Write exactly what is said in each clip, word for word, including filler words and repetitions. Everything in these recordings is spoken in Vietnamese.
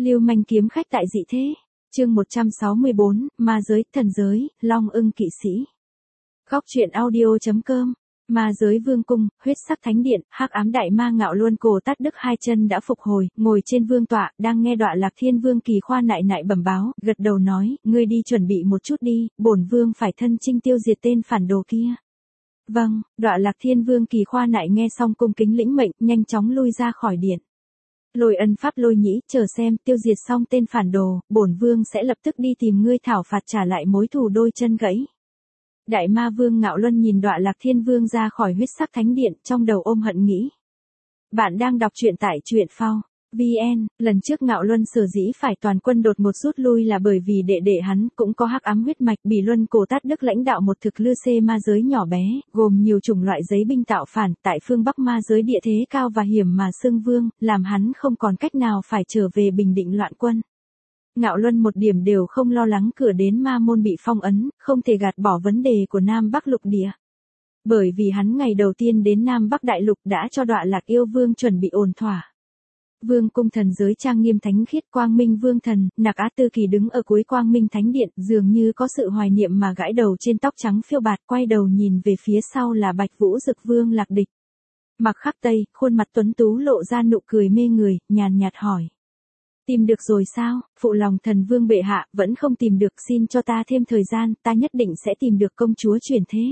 Lưu manh kiếm khách tại dị thế. Chương một trăm sáu mươi bốn, ma giới, thần giới, Long ưng kỵ sĩ. Góc truyện audio.com. Ma giới vương cung, huyết sắc thánh điện, hắc ám đại ma Ngạo Luân Cổ Tát Đức hai chân đã phục hồi, ngồi trên vương tọa, đang nghe Đọa Lạc Thiên Vương Kỳ Khoa nại nại bẩm báo, gật đầu nói, ngươi đi chuẩn bị một chút đi, bổn vương phải thân chinh tiêu diệt tên phản đồ kia. Vâng, Đọa Lạc Thiên Vương Kỳ Khoa nại nghe xong cung kính lĩnh mệnh, nhanh chóng lui ra khỏi điện. Lôi ân pháp lôi nhĩ, chờ xem, tiêu diệt xong tên phản đồ, bổn vương sẽ lập tức đi tìm ngươi thảo phạt trả lại mối thù đôi chân gãy. Đại ma vương Ngạo Luân nhìn Đọa Lạc Thiên Vương ra khỏi huyết sắc thánh điện, trong đầu ôm hận nghĩ. Bạn đang đọc truyện tại truyện phao vn, lần trước Ngạo Luân sở dĩ phải toàn quân đột ngột rút lui là bởi vì đệ đệ hắn cũng có hắc ám huyết mạch. Bỉ Luân Cổ Tát Đức lãnh đạo một thực lư xê ma giới nhỏ bé, gồm nhiều chủng loại giấy binh tạo phản, tại phương Bắc ma giới địa thế cao và hiểm mà xưng vương, làm hắn không còn cách nào phải trở về bình định loạn quân. Ngạo Luân một điểm đều không lo lắng cửa đến ma môn bị phong ấn, không thể gạt bỏ vấn đề của Nam Bắc lục địa. Bởi vì hắn ngày đầu tiên đến Nam Bắc đại lục đã cho Đọa Lạc yêu vương chuẩn bị ổn thỏa. Vương cung thần giới trang nghiêm thánh khiết, Quang Minh Vương thần, Nặc Á Tư Kỳ đứng ở cuối Quang Minh Thánh Điện, dường như có sự hoài niệm mà gãi đầu trên tóc trắng phiêu bạt, quay đầu nhìn về phía sau là Bạch Vũ Dực Vương Lạc Địch. Mặc Khắc Tây, khuôn mặt tuấn tú lộ ra nụ cười mê người, nhàn nhạt hỏi. Tìm được rồi sao, phụ lòng thần vương bệ hạ, vẫn không tìm được, xin cho ta thêm thời gian, ta nhất định sẽ tìm được công chúa chuyển thế.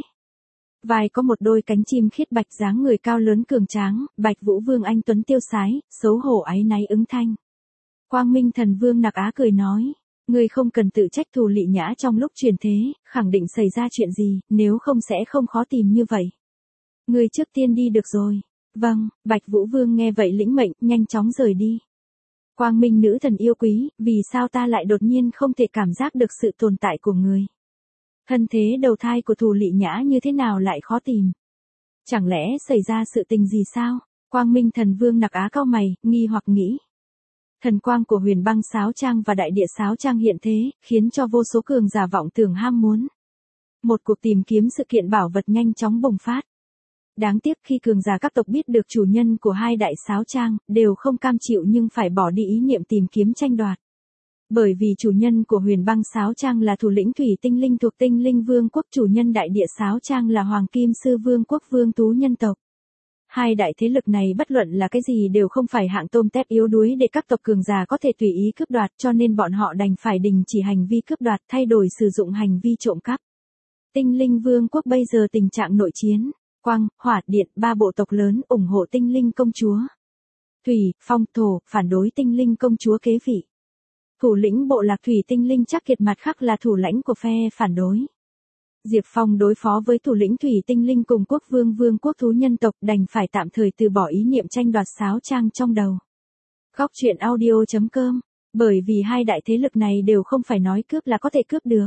Vai có một đôi cánh chim khiết bạch dáng người cao lớn cường tráng, Bạch Vũ Vương anh tuấn tiêu sái, xấu hổ áy náy ứng thanh. Quang Minh thần vương Nặc Á cười nói, ngươi không cần tự trách Thù Lị Nhã trong lúc chuyển thế, khẳng định xảy ra chuyện gì, nếu không sẽ không khó tìm như vậy. Ngươi trước tiên đi được rồi. Vâng, Bạch Vũ Vương nghe vậy lĩnh mệnh, nhanh chóng rời đi. Quang Minh nữ thần yêu quý, vì sao ta lại đột nhiên không thể cảm giác được sự tồn tại của người? Thân thế đầu thai của Thù Lị Nhã như thế nào lại khó tìm? Chẳng lẽ xảy ra sự tình gì sao? Quang Minh thần vương Nặc Á cau mày, nghi hoặc nghĩ. Thần quang của Huyền Băng Sáo Trang và Đại Địa Sáo Trang hiện thế, khiến cho vô số cường giả vọng tưởng ham muốn. Một cuộc tìm kiếm sự kiện bảo vật nhanh chóng bùng phát. Đáng tiếc khi cường giả các tộc biết được chủ nhân của hai đại sáo trang, đều không cam chịu nhưng phải bỏ đi ý niệm tìm kiếm tranh đoạt. Bởi vì chủ nhân của Huyền Băng Sáo Trang là thủ lĩnh thủy tinh linh thuộc tinh linh vương quốc, chủ nhân đại địa sáo trang là Hoàng Kim Sư Vương quốc Vương Tú nhân tộc. Hai đại thế lực này bất luận là cái gì đều không phải hạng tôm tép yếu đuối để các tộc cường giả có thể tùy ý cướp đoạt, cho nên bọn họ đành phải đình chỉ hành vi cướp đoạt, thay đổi sử dụng hành vi trộm cắp. Tinh linh vương quốc bây giờ tình trạng nội chiến. Quang, hỏa, điện, ba bộ tộc lớn ủng hộ tinh linh công chúa. Thủy, phong, thổ, phản đối tinh linh công chúa kế vị. Thủ lĩnh bộ lạc thủy tinh linh Trắc Kiệt mặt khác là thủ lãnh của phe phản đối. Diệp Phong đối phó với thủ lĩnh thủy tinh linh cùng quốc vương vương quốc thú nhân tộc, đành phải tạm thời từ bỏ ý niệm tranh đoạt sáo trang trong đầu. Góc truyện audio.com. Bởi vì hai đại thế lực này đều không phải nói cướp là có thể cướp được.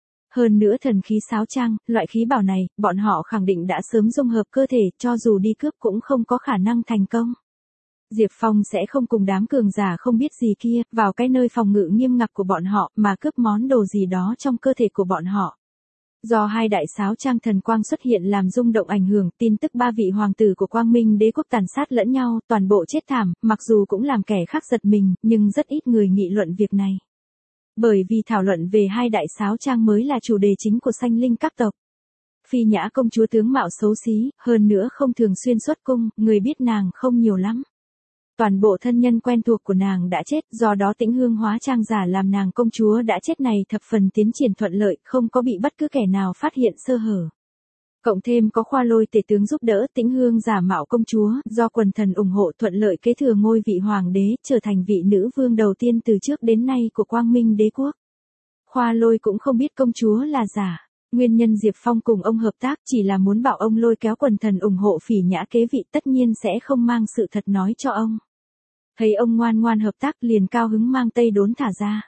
Hơn nữa thần khí sáo trang, loại khí bảo này, bọn họ khẳng định đã sớm dung hợp cơ thể, cho dù đi cướp cũng không có khả năng thành công. Diệp Phong sẽ không cùng đám cường giả không biết gì kia, vào cái nơi phòng ngự nghiêm ngặt của bọn họ, mà cướp món đồ gì đó trong cơ thể của bọn họ. Do hai đại sáo trang thần quang xuất hiện làm rung động ảnh hưởng, tin tức ba vị hoàng tử của Quang Minh Đế quốc tàn sát lẫn nhau, toàn bộ chết thảm, mặc dù cũng làm kẻ khác giật mình, nhưng rất ít người nghị luận việc này. Bởi vì thảo luận về hai đại sáo trang mới là chủ đề chính của sanh linh các tộc. Phi Nhã công chúa tướng mạo xấu xí, hơn nữa không thường xuyên xuất cung, người biết nàng không nhiều lắm. Toàn bộ thân nhân quen thuộc của nàng đã chết, do đó Tĩnh Hương hóa trang giả làm nàng công chúa đã chết này thập phần tiến triển thuận lợi, không có bị bất cứ kẻ nào phát hiện sơ hở. Cộng thêm có Khoa Lôi tể tướng giúp đỡ, Tĩnh Hương giả mạo công chúa, do quần thần ủng hộ thuận lợi kế thừa ngôi vị hoàng đế, trở thành vị nữ vương đầu tiên từ trước đến nay của Quang Minh Đế quốc. Khoa Lôi cũng không biết công chúa là giả. Nguyên nhân Diệp Phong cùng ông hợp tác chỉ là muốn bảo ông lôi kéo quần thần ủng hộ Phỉ Nhã kế vị, tất nhiên sẽ không mang sự thật nói cho ông. Thấy ông ngoan ngoan hợp tác liền cao hứng mang Tây Đốn thả ra.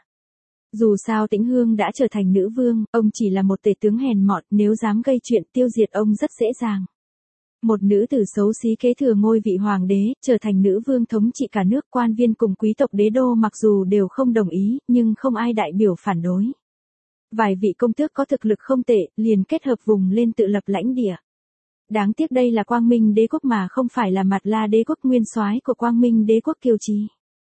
Dù sao Tĩnh Hương đã trở thành nữ vương, ông chỉ là một tể tướng hèn mọn, nếu dám gây chuyện tiêu diệt ông rất dễ dàng. Một nữ tử xấu xí kế thừa ngôi vị hoàng đế, trở thành nữ vương thống trị cả nước, quan viên cùng quý tộc đế đô mặc dù đều không đồng ý, nhưng không ai đại biểu phản đối. Vài vị công tước có thực lực không tệ, liền kết hợp vùng lên tự lập lãnh địa. Đáng tiếc đây là Quang Minh Đế quốc mà không phải là Mạt La Đế quốc, nguyên soái của Quang Minh Đế quốc Kiêu Trì.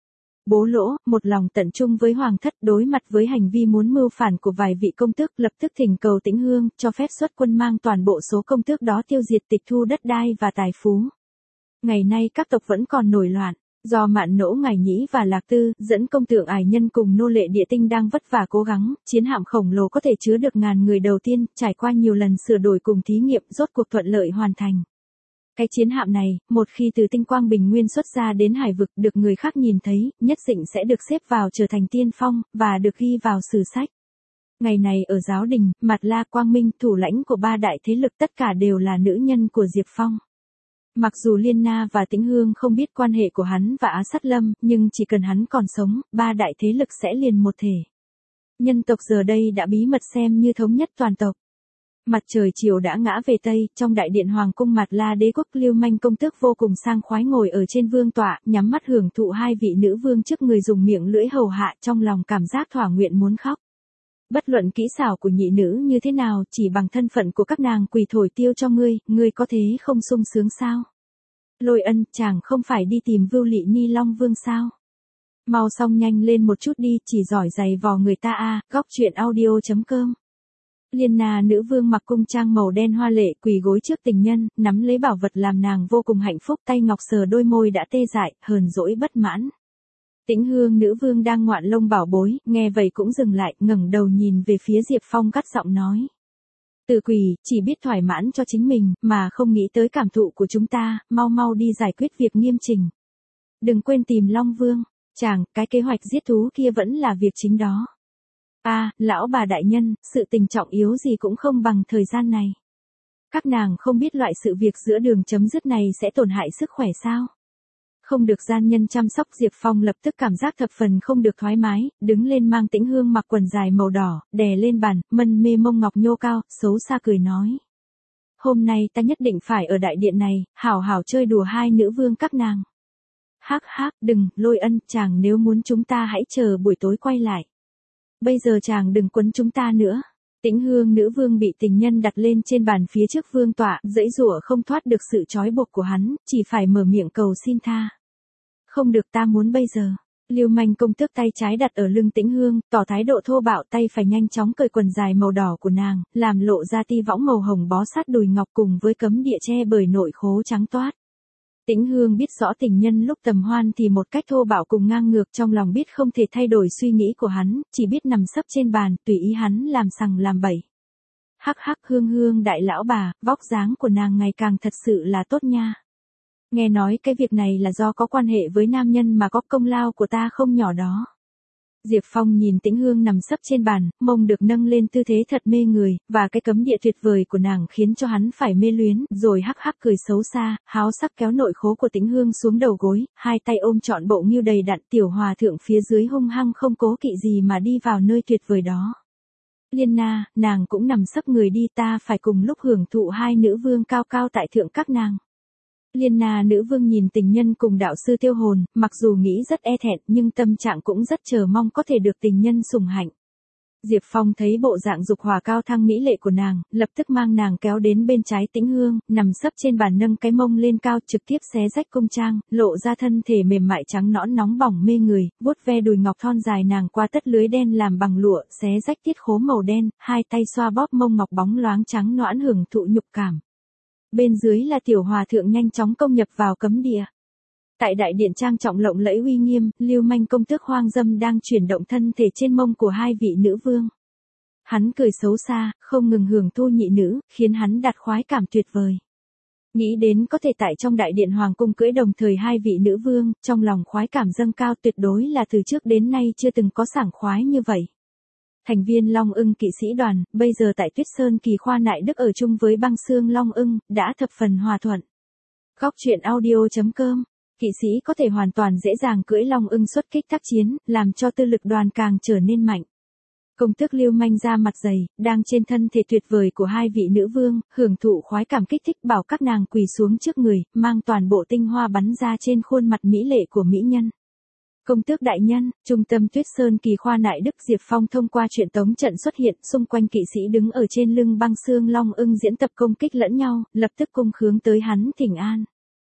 Bố Lỗ, một lòng tận trung với hoàng thất, đối mặt với hành vi muốn mưu phản của vài vị công tước, lập tức thỉnh cầu Tĩnh Hương cho phép xuất quân mang toàn bộ số công tước đó tiêu diệt, tịch thu đất đai và tài phú. Ngày nay các tộc vẫn còn nổi loạn, do Mạn Nỗ, Ngải Nhĩ và Lạc Tư dẫn công tượng Ải Nhân cùng nô lệ Địa Tinh đang vất vả cố gắng, chiến hạm khổng lồ có thể chứa được ngàn người đầu tiên, trải qua nhiều lần sửa đổi cùng thí nghiệm, rốt cuộc thuận lợi hoàn thành. Cái chiến hạm này, một khi từ tinh quang bình nguyên xuất ra đến hải vực, được người khác nhìn thấy, nhất định sẽ được xếp vào trở thành tiên phong, và được ghi vào sử sách. Ngày này ở Giáo Đình, Mạt La, Quang Minh, thủ lãnh của ba đại thế lực tất cả đều là nữ nhân của Diệp Phong. Mặc dù Liên Na và Tĩnh Hương không biết quan hệ của hắn và Á Sát Lâm, nhưng chỉ cần hắn còn sống, ba đại thế lực sẽ liền một thể. Nhân tộc giờ đây đã bí mật xem như thống nhất toàn tộc. Mặt trời chiều đã ngã về Tây, trong đại điện hoàng cung Mạt La đế quốc, Lưu Manh công tước vô cùng sang khoái ngồi ở trên vương tọa, nhắm mắt hưởng thụ hai vị nữ vương trước người dùng miệng lưỡi hầu hạ, trong lòng cảm giác thỏa nguyện muốn khóc. Bất luận kỹ xảo của nhị nữ như thế nào, chỉ bằng thân phận của các nàng quỳ thổi tiêu cho ngươi, ngươi có thế không sung sướng sao? Lôi Ân, chàng không phải đi tìm Vưu Lị Ni Long Vương sao? Mau xong nhanh lên một chút đi, chỉ giỏi giày vò người ta a. À, góc truyện audio chấm com. Liên Na nữ vương mặc cung trang màu đen hoa lệ, quỳ gối trước tình nhân, nắm lấy bảo vật làm nàng vô cùng hạnh phúc, tay ngọc sờ đôi môi đã tê dại, hờn dỗi bất mãn. Tĩnh Hương nữ vương đang ngoạn lông bảo bối, nghe vậy cũng dừng lại, ngẩng đầu nhìn về phía Diệp Phong gắt giọng nói. Tự quỳ, chỉ biết thỏa mãn cho chính mình, mà không nghĩ tới cảm thụ của chúng ta, mau mau đi giải quyết việc nghiêm chỉnh. Đừng quên tìm Long Vương, chàng, cái kế hoạch giết thú kia vẫn là việc chính đó. A, à, lão bà đại nhân, sự tình trọng yếu gì cũng không bằng thời gian này. Các nàng không biết loại sự việc giữa đường chấm dứt này sẽ tổn hại sức khỏe sao? Không được gian nhân chăm sóc, Diệp Phong lập tức cảm giác thập phần không được thoải mái, đứng lên mang Tĩnh Hương mặc quần dài màu đỏ, đè lên bàn, mân mê mông ngọc nhô cao, xấu xa cười nói. Hôm nay ta nhất định phải ở đại điện này, hảo hảo chơi đùa hai nữ vương các nàng. Hắc hắc, đừng, Lôi Ân, chàng nếu muốn chúng ta hãy chờ buổi tối quay lại. Bây giờ chàng đừng quấn chúng ta nữa. Tĩnh Hương nữ vương bị tình nhân đặt lên trên bàn phía trước vương tọa, giãy giụa không thoát được sự trói buộc của hắn, chỉ phải mở miệng cầu xin tha. Không được, ta muốn bây giờ. Lưu Manh công tước tay trái đặt ở lưng Tĩnh Hương, tỏ thái độ thô bạo, tay phải nhanh chóng cởi quần dài màu đỏ của nàng, làm lộ ra ti võng màu hồng bó sát đùi ngọc cùng với cấm địa che bởi nội khố trắng toát. Tĩnh Hương biết rõ tình nhân lúc tầm hoan thì một cách thô bạo cùng ngang ngược, trong lòng biết không thể thay đổi suy nghĩ của hắn, chỉ biết nằm sấp trên bàn, tùy ý hắn làm sằng làm bậy. Hắc hắc, Hương Hương đại lão bà, vóc dáng của nàng ngày càng thật sự là tốt nha. Nghe nói cái việc này là do có quan hệ với nam nhân mà có công lao của ta không nhỏ đó. Diệp Phong nhìn Tĩnh Hương nằm sấp trên bàn, mông được nâng lên tư thế thật mê người, và cái cấm địa tuyệt vời của nàng khiến cho hắn phải mê luyến, rồi hắc hắc cười xấu xa, háo sắc kéo nội khố của Tĩnh Hương xuống đầu gối, hai tay ôm trọn bộ nghêu đầy đặn, tiểu hòa thượng phía dưới hung hăng không cố kỵ gì mà đi vào nơi tuyệt vời đó. Liên Na, nàng cũng nằm sấp người đi, ta phải cùng lúc hưởng thụ hai nữ vương cao cao tại thượng các nàng. Liên Na nữ vương nhìn tình nhân cùng đạo sư tiêu hồn, mặc dù nghĩ rất e thẹn nhưng tâm trạng cũng rất chờ mong có thể được tình nhân sủng hạnh. Diệp Phong thấy bộ dạng dục hòa cao thăng mỹ lệ của nàng, lập tức mang nàng kéo đến bên trái Tĩnh Hương, nằm sấp trên bàn nâng cái mông lên cao, trực tiếp xé rách cung trang, lộ ra thân thể mềm mại trắng nõn nóng bỏng mê người, vuốt ve đùi ngọc thon dài nàng qua tất lưới đen làm bằng lụa, xé rách tiết khố màu đen, hai tay xoa bóp mông ngọc bóng loáng trắng nõn hưởng thụ nhục cảm. Bên dưới là tiểu hòa thượng nhanh chóng công nhập vào cấm địa. Tại đại điện trang trọng lộng lẫy uy nghiêm, Lưu Manh công tước hoang dâm đang chuyển động thân thể trên mông của hai vị nữ vương. Hắn cười xấu xa, không ngừng hưởng thụ nhị nữ, khiến hắn đạt khoái cảm tuyệt vời. Nghĩ đến có thể tại trong đại điện hoàng cung cưỡi đồng thời hai vị nữ vương, trong lòng khoái cảm dâng cao, tuyệt đối là từ trước đến nay chưa từng có sảng khoái như vậy. Thành viên Long Ưng kỵ sĩ đoàn, bây giờ tại Tuyết Sơn Kỳ Khoa Nại Đức ở chung với băng xương Long Ưng, đã thập phần hòa thuận. Góc truyện audio chấm com, kỵ sĩ có thể hoàn toàn dễ dàng cưỡi Long Ưng xuất kích tác chiến, làm cho tư lực đoàn càng trở nên mạnh. Công tước Lưu Manh ra mặt dày, đang trên thân thể tuyệt vời của hai vị nữ vương, hưởng thụ khoái cảm kích thích, bảo các nàng quỳ xuống trước người, mang toàn bộ tinh hoa bắn ra trên khuôn mặt mỹ lệ của mỹ nhân. Công tước đại nhân, trung tâm Tuyết Sơn Kỳ Khoa Nại Đức, Diệp Phong thông qua truyền tống trận xuất hiện, xung quanh kỵ sĩ đứng ở trên lưng băng xương Long Ưng diễn tập công kích lẫn nhau, lập tức cung hướng tới hắn thỉnh an.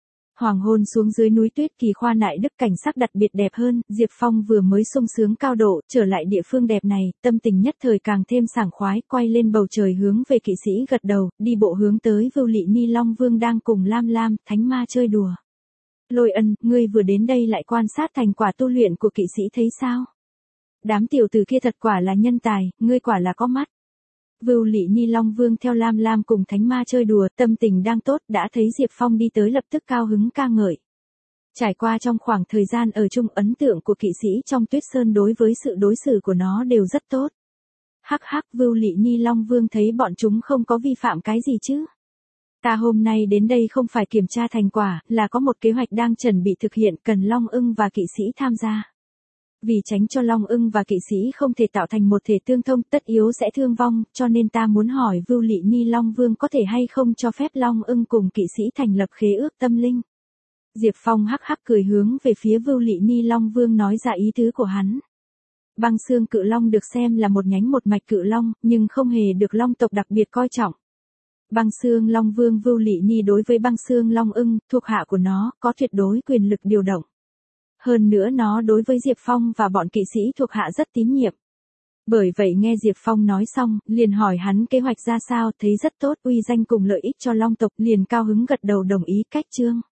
Hoàng hôn xuống dưới núi tuyết kỳ khoa nại đức cảnh sắc đặc biệt đẹp hơn, Diệp Phong vừa mới sung sướng cao độ, trở lại địa phương đẹp này, tâm tình nhất thời càng thêm sảng khoái, quay lên bầu trời hướng về kỵ sĩ gật đầu, đi bộ hướng tới Vưu Lị Ni Long Vương đang cùng Lam Lam, Thánh Ma chơi đùa. Lôi Ân, ngươi vừa đến đây lại quan sát thành quả tu luyện của kỵ sĩ thấy sao? Đám tiểu tử kia thật quả là nhân tài, ngươi quả là có mắt. Vưu Lị Ni Long Vương theo Lam Lam cùng Thánh Ma chơi đùa, tâm tình đang tốt, đã thấy Diệp Phong đi tới lập tức cao hứng ca ngợi. Trải qua trong khoảng thời gian ở chung, ấn tượng của kỵ sĩ trong Tuyết Sơn đối với sự đối xử của nó đều rất tốt. Hắc hắc, Vưu Lị Ni Long Vương thấy bọn chúng không có vi phạm cái gì chứ. Ta hôm nay đến đây không phải kiểm tra thành quả, là có một kế hoạch đang chuẩn bị thực hiện, cần Long Ưng và kỵ sĩ tham gia. Vì tránh cho Long Ưng và kỵ sĩ không thể tạo thành một thể tương thông, tất yếu sẽ thương vong, cho nên ta muốn hỏi Vưu Lị Ni Long Vương có thể hay không cho phép Long Ưng cùng kỵ sĩ thành lập khế ước tâm linh. Diệp Phong hắc hắc cười hướng về phía Vưu Lị Ni Long Vương nói ra ý tứ của hắn. Băng xương cự long được xem là một nhánh một mạch cự long, nhưng không hề được long tộc đặc biệt coi trọng. Băng xương Long Vương Vưu Lị Ni đối với băng xương Long Ưng, thuộc hạ của nó, có tuyệt đối quyền lực điều động. Hơn nữa nó đối với Diệp Phong và bọn kỵ sĩ thuộc hạ rất tín nhiệm. Bởi vậy nghe Diệp Phong nói xong, liền hỏi hắn kế hoạch ra sao, thấy rất tốt, uy danh cùng lợi ích cho Long tộc, liền cao hứng gật đầu đồng ý cách chương.